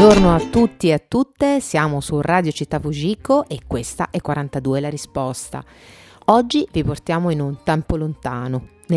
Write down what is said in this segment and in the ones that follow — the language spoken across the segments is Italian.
Buongiorno a tutti e a tutte, siamo su Radio Città Fugico e questa è 42 la risposta. Oggi vi portiamo in un tempo lontano, nel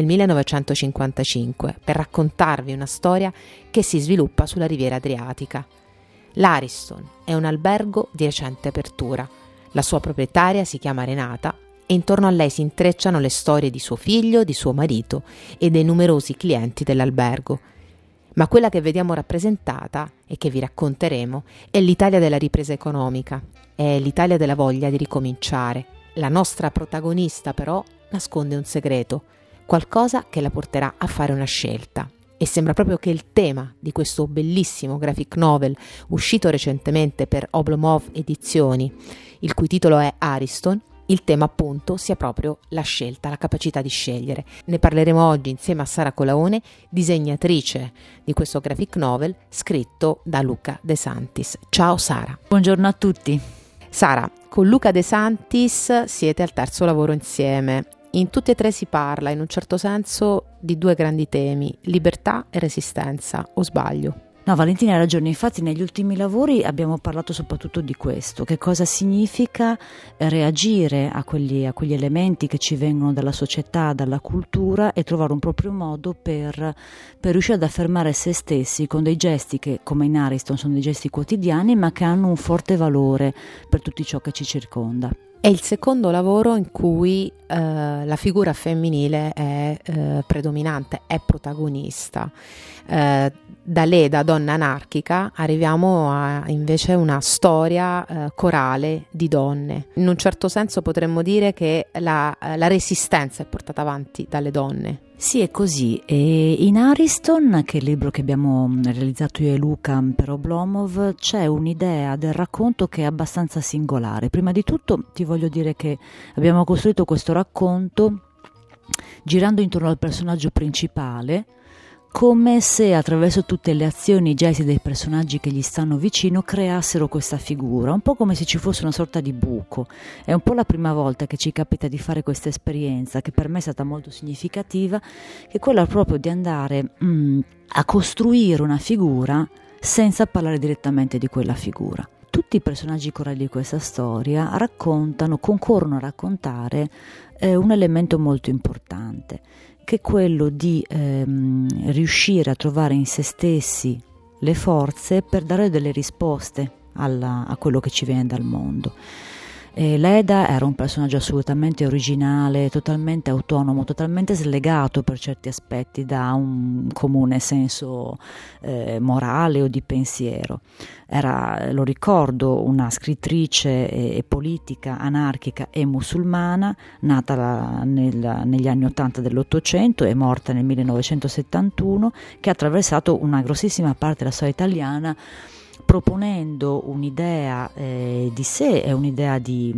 1955, per raccontarvi una storia che si sviluppa sulla riviera adriatica. L'Ariston è un albergo di recente apertura. La sua proprietaria si chiama Renata e intorno a lei si intrecciano le storie di suo figlio, di suo marito e dei numerosi clienti dell'albergo. Ma quella che vediamo rappresentata e che vi racconteremo è l'Italia della ripresa economica, è l'Italia della voglia di ricominciare. La nostra protagonista però nasconde un segreto, qualcosa che la porterà a fare una scelta. E sembra proprio che il tema di questo bellissimo graphic novel uscito recentemente per Oblomov Edizioni, il cui titolo è Ariston, il tema appunto sia proprio la scelta, la capacità di scegliere. Ne parleremo oggi insieme a Sara Colaone, disegnatrice di questo graphic novel scritto da Luca De Santis. Ciao Sara. Buongiorno a tutti. Sara, con Luca De Santis siete al terzo lavoro insieme. In tutti e tre si parla, in un certo senso, di due grandi temi, libertà e resistenza, o sbaglio? No, Valentina ha ragione, infatti negli ultimi lavori abbiamo parlato soprattutto di questo, che cosa significa reagire a quegli elementi che ci vengono dalla società, dalla cultura e trovare un proprio modo per riuscire ad affermare se stessi con dei gesti che, come in Ariston, sono dei gesti quotidiani ma che hanno un forte valore per tutto ciò che ci circonda. È il secondo lavoro in cui la figura femminile è predominante, è protagonista. Da lei, da donna anarchica, arriviamo a invece una storia corale di donne. In un certo senso potremmo dire che la resistenza è portata avanti dalle donne. Sì, è così. E in Ariston, che è il libro che abbiamo realizzato io e Luca per Oblomov, c'è un'idea del racconto che è abbastanza singolare. Prima di tutto ti voglio dire che abbiamo costruito questo racconto girando intorno al personaggio principale, come se attraverso tutte le azioni e i gesti dei personaggi che gli stanno vicino creassero questa figura, un po' come se ci fosse una sorta di buco. È un po' la prima volta che ci capita di fare questa esperienza, che per me è stata molto significativa, che è quella proprio di andare a costruire una figura senza parlare direttamente di quella figura. Tutti i personaggi corali di questa storia concorrono a raccontare un elemento molto importante, che è quello di riuscire a trovare in se stessi le forze per dare delle risposte a quello che ci viene dal mondo. Leda era un personaggio assolutamente originale, totalmente autonomo, totalmente slegato per certi aspetti da un comune senso morale o di pensiero. Era, lo ricordo, una scrittrice e politica anarchica e musulmana, nata negli anni 80 dell'Ottocento e morta nel 1971, che ha attraversato una grossissima parte della storia italiana, proponendo un'idea di sé e un'idea di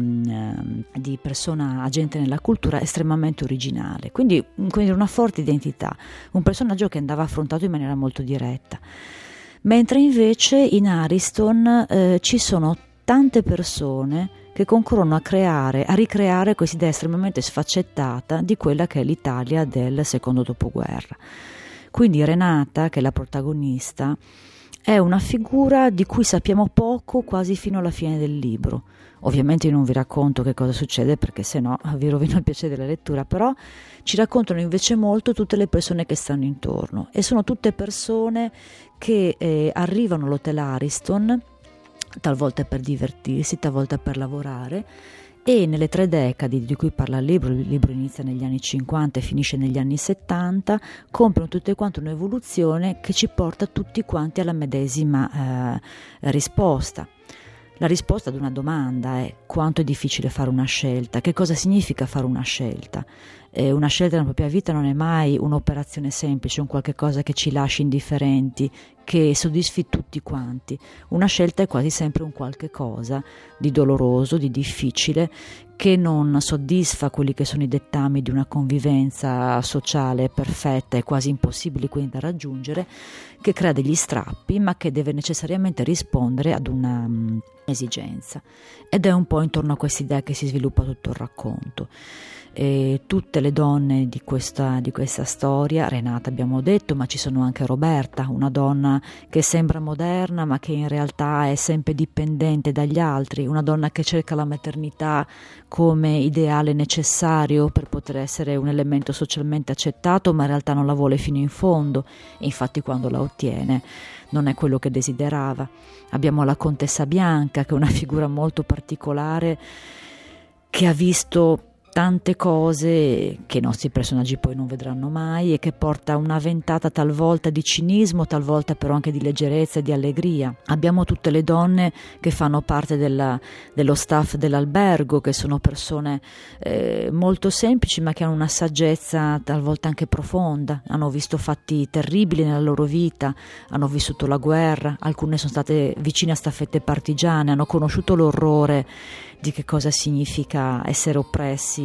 persona agente nella cultura estremamente originale, quindi una forte identità, un personaggio che andava affrontato in maniera molto diretta. Mentre invece in Ariston ci sono tante persone che concorrono a ricreare questa idea estremamente sfaccettata di quella che è l'Italia del secondo dopoguerra. Quindi Renata, che è la protagonista, è una figura di cui sappiamo poco quasi fino alla fine del libro. Ovviamente io non vi racconto che cosa succede perché sennò vi rovino il piacere della lettura, però ci raccontano invece molto tutte le persone che stanno intorno, e sono tutte persone che arrivano all'Hotel Ariston talvolta per divertirsi, talvolta per lavorare, e nelle 3 decadi di cui parla il libro inizia negli anni 50 e finisce negli anni 70, compiono tutte quante un'evoluzione che ci porta tutti quanti alla medesima risposta. La risposta ad una domanda è: quanto è difficile fare una scelta? Che cosa significa fare una scelta? Una scelta nella propria vita non è mai un'operazione semplice, un qualche cosa che ci lasci indifferenti, che soddisfi tutti quanti. Una scelta è quasi sempre un qualche cosa di doloroso, di difficile, che non soddisfa quelli che sono i dettami di una convivenza sociale perfetta e quasi impossibile quindi da raggiungere, che crea degli strappi, ma che deve necessariamente rispondere ad una esigenza. Ed è un po' intorno a questa idea che si sviluppa tutto il racconto. Tutte tutte le donne di questa storia. Renata abbiamo detto, ma ci sono anche Roberta, una donna che sembra moderna ma che in realtà è sempre dipendente dagli altri, una donna che cerca la maternità come ideale necessario per poter essere un elemento socialmente accettato, ma in realtà non la vuole fino in fondo, e infatti quando la ottiene non è quello che desiderava. Abbiamo la contessa Bianca, che è una figura molto particolare, che ha visto tante cose che i nostri personaggi poi non vedranno mai, e che porta una ventata talvolta di cinismo, talvolta però anche di leggerezza e di allegria. Abbiamo tutte le donne che fanno parte dello staff dell'albergo, che sono persone molto semplici ma che hanno una saggezza talvolta anche profonda, hanno visto fatti terribili nella loro vita, hanno vissuto la guerra, alcune sono state vicine a staffette partigiane, hanno conosciuto l'orrore di che cosa significa essere oppressi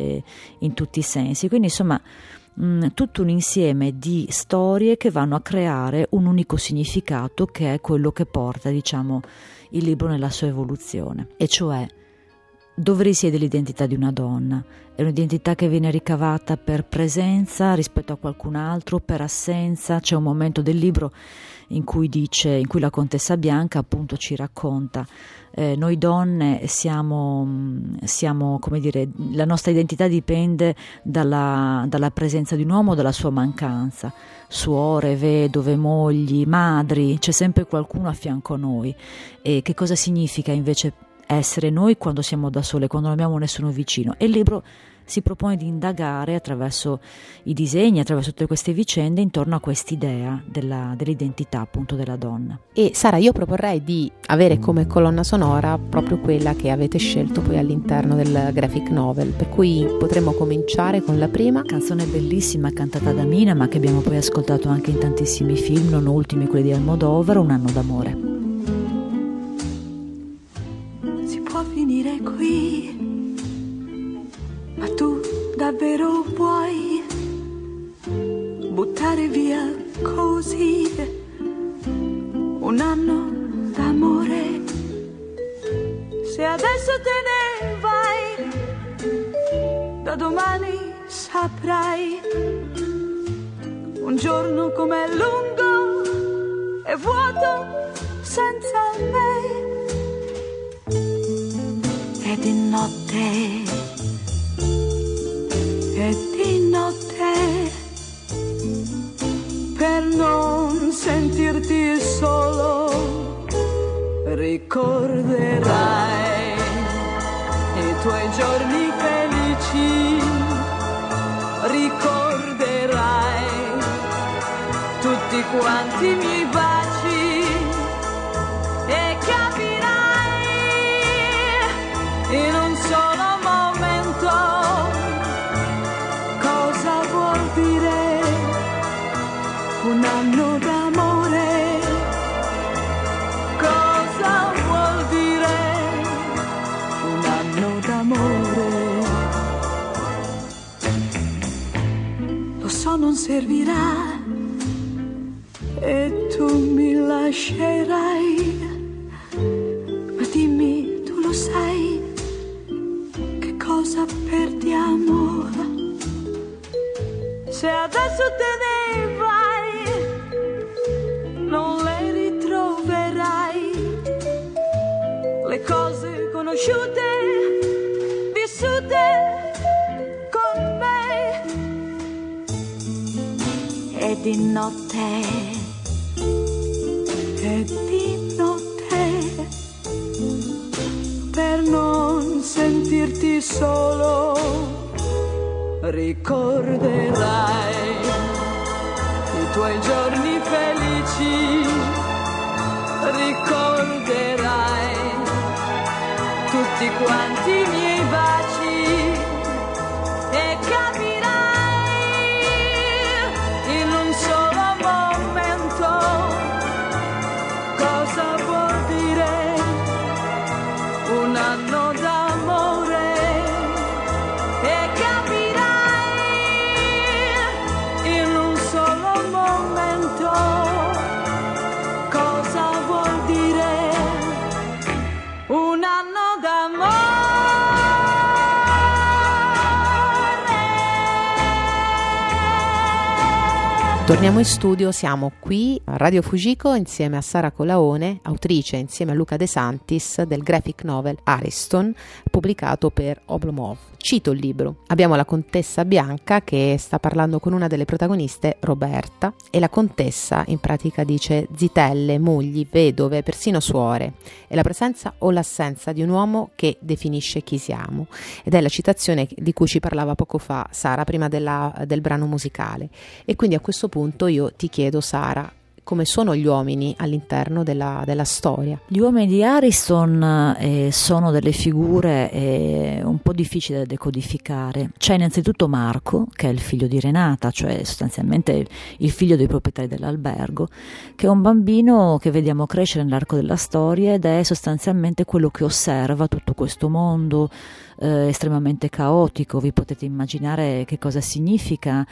in tutti i sensi. Quindi insomma tutto un insieme di storie che vanno a creare un unico significato, che è quello che porta, diciamo, il libro nella sua evoluzione, e cioè dove risiede l'identità di una donna. È un'identità che viene ricavata per presenza rispetto a qualcun altro, per assenza. C'è un momento del libro in cui la contessa Bianca appunto ci racconta: noi donne siamo, come dire, la nostra identità dipende dalla presenza di un uomo, dalla sua mancanza. Suore, vedove, mogli, madri, c'è sempre qualcuno a fianco a noi. E che cosa significa invece essere noi quando siamo da sole, quando non abbiamo nessuno vicino? E il libro si propone di indagare attraverso i disegni, attraverso tutte queste vicende, intorno a quest'idea dell'identità appunto della donna. E Sara, io proporrei di avere come colonna sonora proprio quella che avete scelto poi all'interno del graphic novel, per cui potremmo cominciare con la prima canzone bellissima cantata da Mina, ma che abbiamo poi ascoltato anche in tantissimi film, non ultimi quelli di Almodovar, Un anno d'amore. Si può finire qui, ma tu davvero vuoi buttare via così un anno d'amore? Se adesso te ne vai, da domani saprai un giorno com'è lungo e vuoto senza me. E di notte, e di notte, per non sentirti solo, ricorderai i tuoi giorni felici, ricorderai tutti quanti i miei baci e capirai in un solo momento cosa vuol dire un anno d'amore, cosa vuol dire un anno d'amore. Lo so non servirà e tu mi lascerai, ma dimmi, tu lo sai che cosa perdiamo se adesso te ne vai, non le ritroverai le cose conosciute, vissute con me. E di notte, e di notte, per non sentirti solo, ricorderai i tuoi giorni felici, ricorderai tutti quanti i miei baci e capirai in un solo momento cosa vuol dire un anno d'amore e capirai in un solo momento cosa vuol dire un anno d'amore. Torniamo in studio, siamo qui a Radio Fujiko insieme a Sara Colaone, autrice insieme a Luca De Santis del graphic novel Ariston, pubblicato per Oblomov. Cito il libro. Abbiamo la contessa Bianca che sta parlando con una delle protagoniste, Roberta, e la contessa in pratica dice zitelle, mogli, vedove, persino suore. È la presenza o l'assenza di un uomo che definisce chi siamo. Ed è la citazione di cui ci parlava poco fa Sara prima del brano musicale. E quindi a questo punto io ti chiedo, Sara, come sono gli uomini all'interno della storia? Gli uomini di Ariston sono delle figure un po' difficili da decodificare. C'è innanzitutto Marco, che è il figlio di Renata, cioè sostanzialmente il figlio dei proprietari dell'albergo, che è un bambino che vediamo crescere nell'arco della storia ed è sostanzialmente quello che osserva tutto questo mondo estremamente caotico. Vi potete immaginare che cosa significa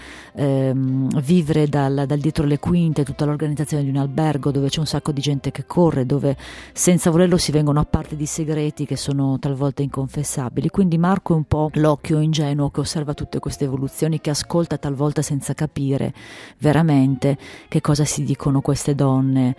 vivere dal dietro le quinte, tutta l'organizzazione di un albergo dove c'è un sacco di gente che corre, dove senza volerlo si vengono a parte di segreti che sono talvolta inconfessabili. Quindi Marco è un po' l'occhio ingenuo che osserva tutte queste evoluzioni, che ascolta talvolta senza capire veramente che cosa si dicono queste donne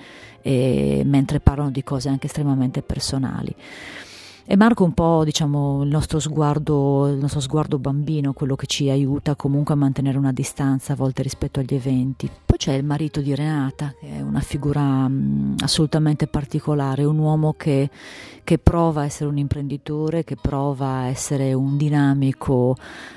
mentre parlano di cose anche estremamente personali. E Marco è un po', diciamo, il nostro sguardo bambino, quello che ci aiuta comunque a mantenere una distanza a volte rispetto agli eventi. Poi c'è il marito di Renata, che è una figura assolutamente particolare, un uomo che prova a essere un imprenditore, che prova a essere un dinamico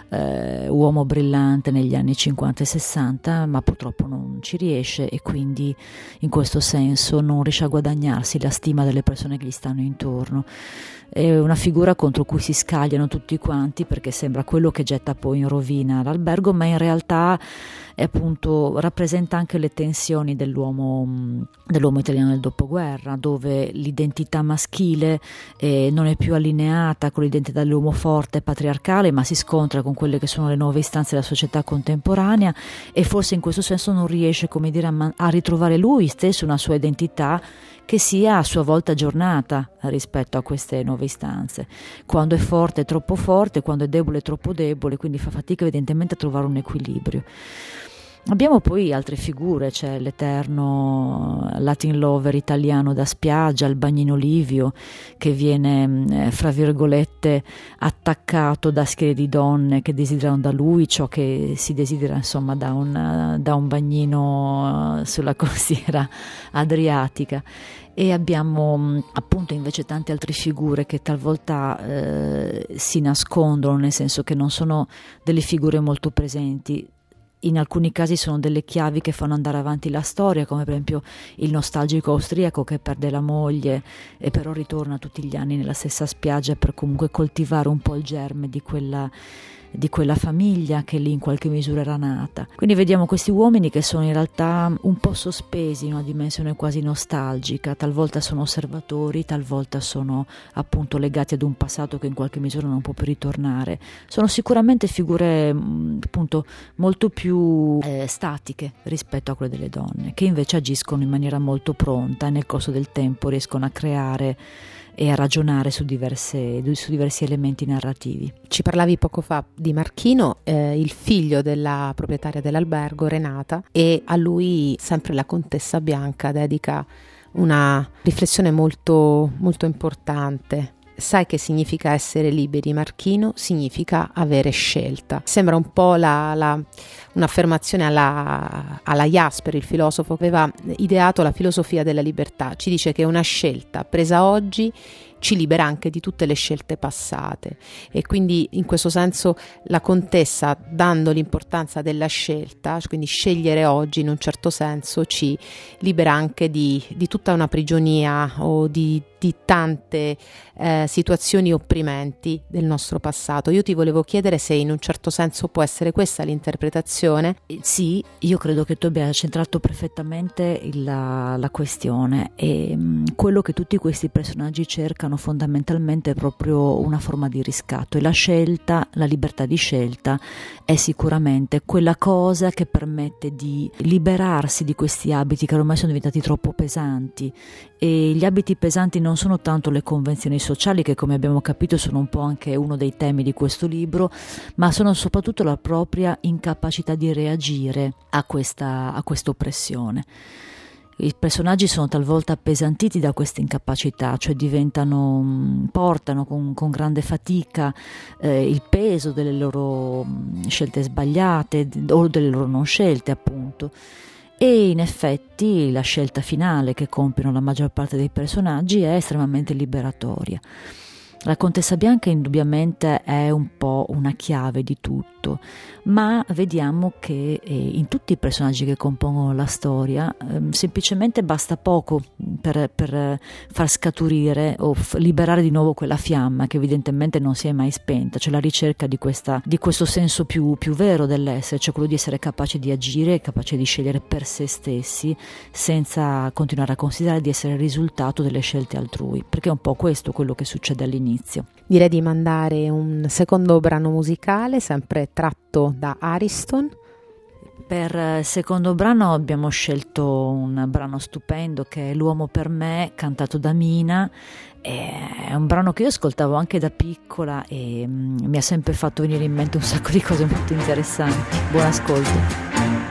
uomo brillante negli anni 50 e 60, ma purtroppo non ci riesce e quindi in questo senso non riesce a guadagnarsi la stima delle persone che gli stanno intorno. È una figura contro cui si scagliano tutti quanti, perché sembra quello che getta poi in rovina l'albergo, ma in realtà appunto rappresenta anche le tensioni dell'uomo italiano del dopoguerra, dove l'identità maschile non è più allineata con l'identità dell'uomo forte e patriarcale, ma si scontra con quelle che sono le nuove istanze della società contemporanea, e forse in questo senso non riesce, come dire, a ritrovare lui stesso una sua identità che sia a sua volta aggiornata rispetto a queste nuove istanze. Quando è forte è troppo forte, quando è debole è troppo debole, quindi fa fatica evidentemente a trovare un equilibrio. Abbiamo poi altre figure, c'è l'eterno Latin lover italiano da spiaggia, il bagnino Livio, che viene fra virgolette attaccato da schiere di donne che desiderano da lui ciò che si desidera, insomma, da un bagnino sulla costiera adriatica. E abbiamo appunto invece tante altre figure che talvolta si nascondono, nel senso che non sono delle figure molto presenti. In alcuni casi sono delle chiavi che fanno andare avanti la storia, come per esempio il nostalgico austriaco che perde la moglie e però ritorna tutti gli anni nella stessa spiaggia per comunque coltivare un po' il germe di quella famiglia che lì in qualche misura era nata. Quindi vediamo questi uomini che sono in realtà un po' sospesi in una dimensione quasi nostalgica, talvolta sono osservatori, talvolta sono appunto legati ad un passato che in qualche misura non può più ritornare. Sono sicuramente figure appunto molto più statiche rispetto a quelle delle donne, che invece agiscono in maniera molto pronta e nel corso del tempo riescono a creare e a ragionare su diversi elementi narrativi. Ci parlavi poco fa di Marchino, il figlio della proprietaria dell'albergo, Renata, e a lui sempre la contessa Bianca dedica una riflessione molto, molto importante. Sai che significa essere liberi, Marchino? Significa avere scelta. Sembra un po' un'affermazione alla Jasper, il filosofo che aveva ideato la filosofia della libertà. Ci dice che una scelta presa oggi ci libera anche di tutte le scelte passate, e quindi in questo senso la contessa, dando l'importanza della scelta, quindi scegliere oggi in un certo senso ci libera anche di tutta una prigionia o di tante situazioni opprimenti del nostro passato. Io ti volevo chiedere se in un certo senso può essere questa l'interpretazione. Sì, io credo che tu abbia centrato perfettamente la questione, e quello che tutti questi personaggi cercano sono fondamentalmente proprio una forma di riscatto, e la scelta, la libertà di scelta è sicuramente quella cosa che permette di liberarsi di questi abiti che ormai sono diventati troppo pesanti. E gli abiti pesanti non sono tanto le convenzioni sociali, che come abbiamo capito sono un po' anche uno dei temi di questo libro, ma sono soprattutto la propria incapacità di reagire a questa oppressione. I personaggi sono talvolta appesantiti da questa incapacità, cioè portano con grande fatica il peso delle loro scelte sbagliate o delle loro non scelte, appunto. E in effetti la scelta finale che compiono la maggior parte dei personaggi è estremamente liberatoria. La Contessa Bianca indubbiamente è un po' una chiave di tutto, ma vediamo che in tutti i personaggi che compongono la storia semplicemente basta poco per far scaturire o liberare di nuovo quella fiamma che evidentemente non si è mai spenta, cioè la ricerca di questo senso più vero dell'essere, cioè quello di essere capace di agire, capace di scegliere per se stessi senza continuare a considerare di essere il risultato delle scelte altrui, perché è un po' questo quello che succede all'inizio. Direi di mandare un secondo brano musicale, sempre tratto da Ariston. Per il secondo brano abbiamo scelto un brano stupendo che è L'uomo per me, cantato da Mina. È un brano che io ascoltavo anche da piccola e mi ha sempre fatto venire in mente un sacco di cose molto interessanti. Buon ascolto.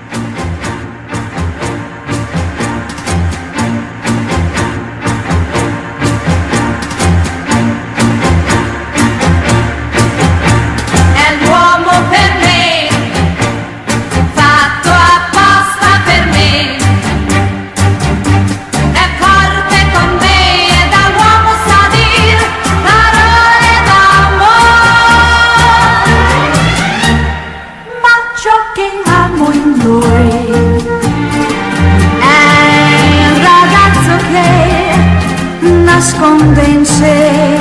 Nasconde in sé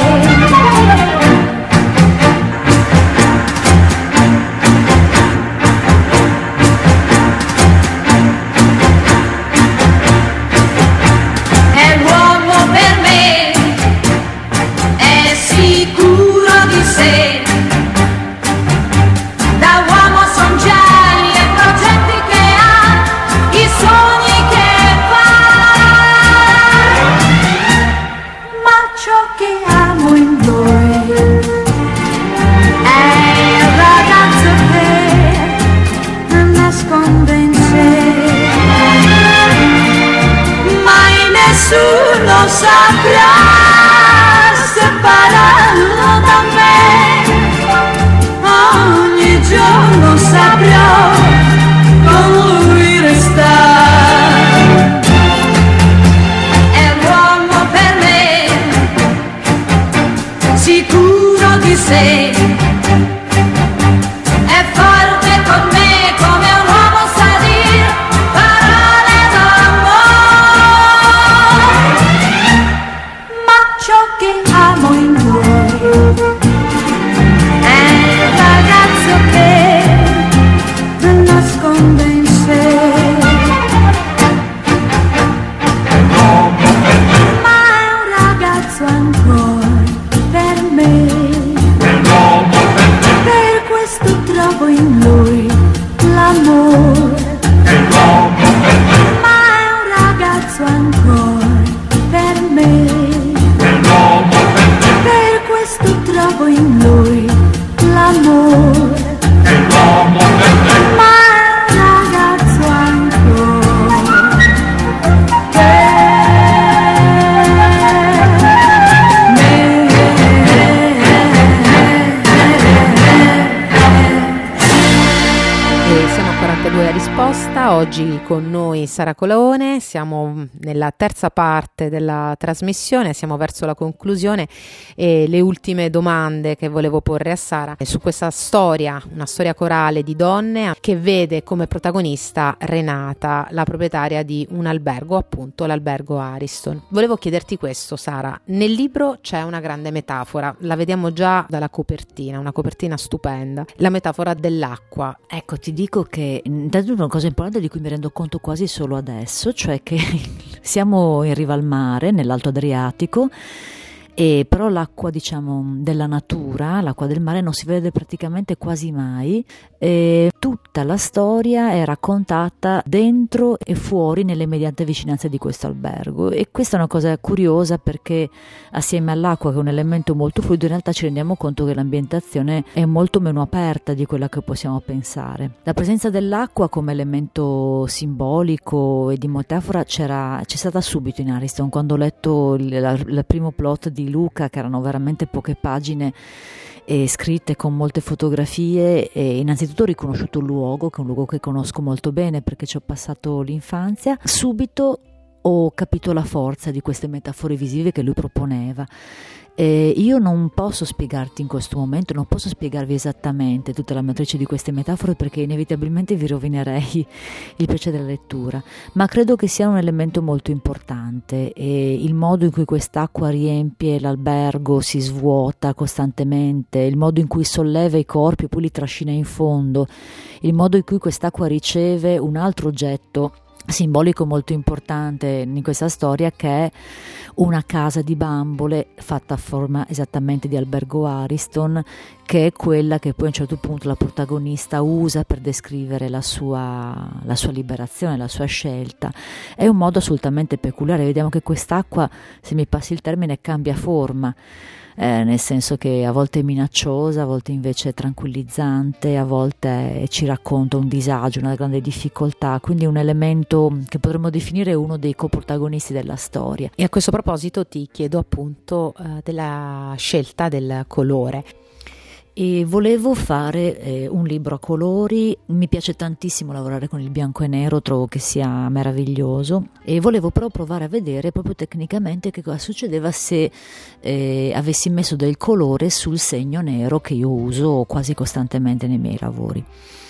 è l'uomo per me, è sicuro di sé, da uomo son geni e progetti che ha, i sogni che fa. Ciò che amo in voi è il ragazzo che nasconde in sé, mai nessuno saprà separarlo da me, ogni giorno saprò con lui restare. Sicuro di sé, è forte con me come un uomo sa dir parole d'amore, ma ciò che amo in voi è il ragazzo che nasconde in sé, ma è un ragazzo ancora. Per questo trovo in lui l'amore, ma è un ragazzo ancora per me, per questo trovo in lui l'amore, ma è un ragazzo ancora La risposta. Oggi con noi Sara Colaone, siamo nella terza parte della trasmissione, siamo verso la conclusione e le ultime domande che volevo porre a Sara su questa storia, una storia corale di donne che vede come protagonista Renata, la proprietaria di un albergo, appunto l'albergo Ariston. Volevo chiederti questo, Sara, nel libro c'è una grande metafora, la vediamo già dalla copertina, una copertina stupenda, la metafora dell'acqua. Ecco, ti dico che intanto una cosa importante di cui mi rendo conto quasi solo adesso, cioè che siamo in riva al mare, nell'Alto Adriatico, E però l'acqua, diciamo, della natura, l'acqua del mare, non si vede praticamente quasi mai, e tutta la storia è raccontata dentro e fuori nelle immediate vicinanze di questo albergo, e questa è una cosa curiosa perché assieme all'acqua, che è un elemento molto fluido, in realtà ci rendiamo conto che l'ambientazione è molto meno aperta di quella che possiamo pensare. La presenza dell'acqua come elemento simbolico e di metafora c'è stata subito in Ariston. Quando ho letto il primo plot di Luca, che erano veramente poche pagine e scritte con molte fotografie, e innanzitutto ho riconosciuto il luogo, che è un luogo che conosco molto bene perché ci ho passato l'infanzia. Subito ho capito la forza di queste metafore visive che lui proponeva. Io non posso spiegarti in questo momento, non posso spiegarvi esattamente tutta la matrice di queste metafore perché inevitabilmente vi rovinerei il piacere della lettura, ma credo che sia un elemento molto importante, e il modo in cui quest'acqua riempie l'albergo, si svuota costantemente, il modo in cui solleva i corpi e poi li trascina in fondo, il modo in cui quest'acqua riceve un altro oggetto simbolico molto importante in questa storia, che è una casa di bambole fatta a forma esattamente di albergo Ariston, che è quella che poi a un certo punto la protagonista usa per descrivere la sua liberazione, la sua scelta. È un modo assolutamente peculiare. Vediamo che quest'acqua, se mi passi il termine, cambia forma. Nel senso che a volte è minacciosa, a volte invece è tranquillizzante, a volte ci racconta un disagio, una grande difficoltà, quindi un elemento che potremmo definire uno dei coprotagonisti della storia. E a questo proposito ti chiedo appunto della scelta del colore. E volevo fare un libro a colori. Mi piace tantissimo lavorare con il bianco e nero, trovo che sia meraviglioso, e volevo però provare a vedere proprio tecnicamente che cosa succedeva se avessi messo del colore sul segno nero che io uso quasi costantemente nei miei lavori.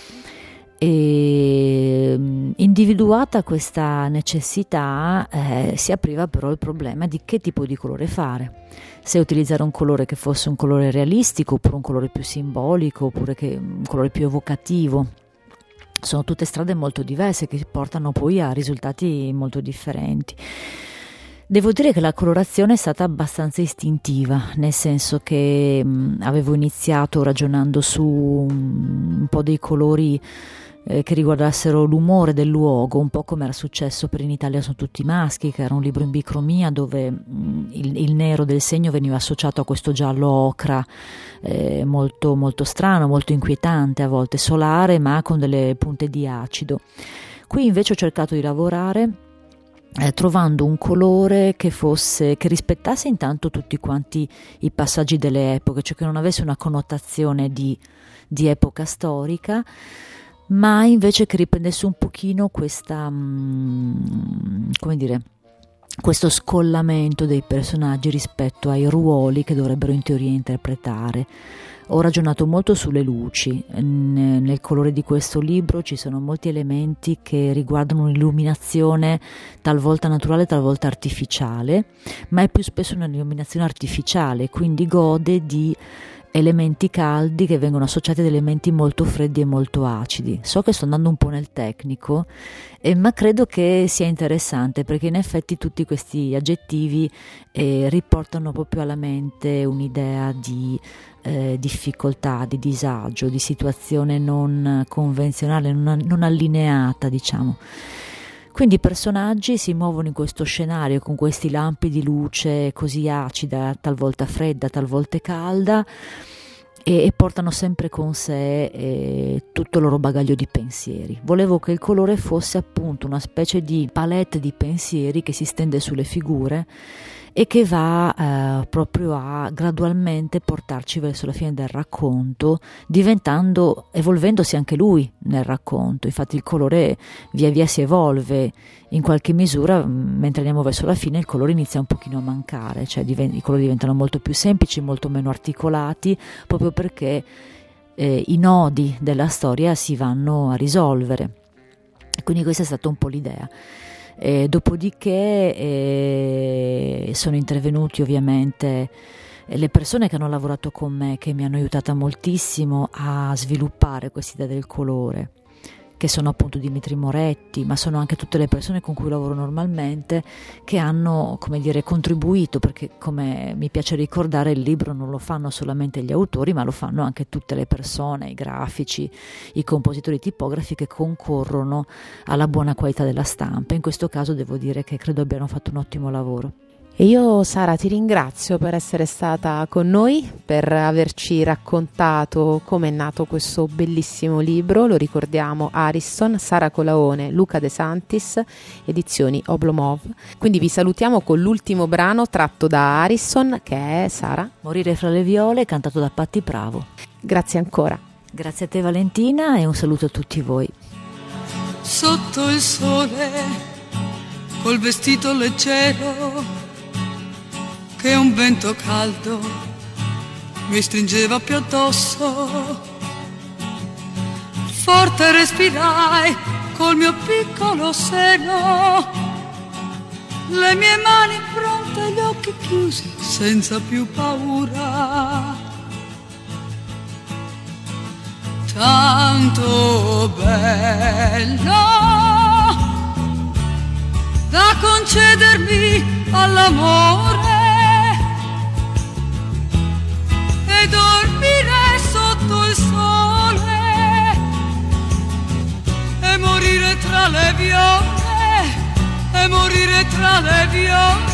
E individuata questa necessità si apriva però il problema di che tipo di colore fare, se utilizzare un colore che fosse un colore realistico oppure un colore più simbolico oppure un colore più evocativo. Sono tutte strade molto diverse che portano poi a risultati molto differenti. Devo dire che la colorazione è stata abbastanza istintiva, nel senso che avevo iniziato ragionando su un po' dei colori che riguardassero l'umore del luogo, un po' come era successo per In Italia sono tutti maschi, che era un libro in bicromia dove il nero del segno veniva associato a questo giallo ocra molto, molto strano, molto inquietante, a volte solare ma con delle punte di acido. Qui invece ho cercato di lavorare trovando un colore che rispettasse intanto tutti quanti i passaggi delle epoche, cioè che non avesse una connotazione di epoca storica, ma invece che riprendesse un pochino questa, come dire, questo scollamento dei personaggi rispetto ai ruoli che dovrebbero in teoria interpretare. Ho ragionato molto sulle luci. Nel colore di questo libro ci sono molti elementi che riguardano un'illuminazione talvolta naturale, talvolta artificiale, ma è più spesso un'illuminazione artificiale, quindi gode di elementi caldi che vengono associati ad elementi molto freddi e molto acidi. So che sto andando un po' nel tecnico, ma credo che sia interessante perché in effetti tutti questi aggettivi riportano proprio alla mente un'idea di difficoltà, di disagio, di situazione non convenzionale, non allineata, diciamo. Quindi i personaggi si muovono in questo scenario con questi lampi di luce così acida, talvolta fredda, talvolta calda, e portano sempre con sé tutto il loro bagaglio di pensieri. Volevo che il colore fosse appunto una specie di palette di pensieri che si stende sulle figure e che va proprio a gradualmente portarci verso la fine del racconto, evolvendosi anche lui nel racconto. Infatti il colore via via si evolve in qualche misura, mentre andiamo verso la fine il colore inizia un pochino a mancare, cioè i colori diventano molto più semplici, molto meno articolati, proprio perché i nodi della storia si vanno a risolvere. Quindi questa è stata un po' l'idea. Dopodiché sono intervenuti ovviamente le persone che hanno lavorato con me, che mi hanno aiutata moltissimo a sviluppare quest'idea del colore, che sono appunto Dimitri Moretti, ma sono anche tutte le persone con cui lavoro normalmente, che hanno, come dire, contribuito, perché come mi piace ricordare, il libro non lo fanno solamente gli autori, ma lo fanno anche tutte le persone, i grafici, i compositori, i tipografi che concorrono alla buona qualità della stampa. In questo caso devo dire che credo abbiano fatto un ottimo lavoro. E io, Sara, ti ringrazio per essere stata con noi, per averci raccontato come è nato questo bellissimo libro. Lo ricordiamo, Ariston, Sara Colaone, Luca De Santis, edizioni Oblomov. Quindi vi salutiamo con l'ultimo brano tratto da Ariston, che è, Sara? Morire fra le viole, cantato da Patti Pravo. Grazie ancora. Grazie a te Valentina e un saluto a tutti voi. Sotto il sole, col vestito leggero, che un vento caldo mi stringeva più addosso, forte respirai col mio piccolo seno, le mie mani pronte, gli occhi chiusi, senza più paura. Tanto bello da concedermi all'amore e dormire sotto il sole e morire tra le viole, e morire tra le viole.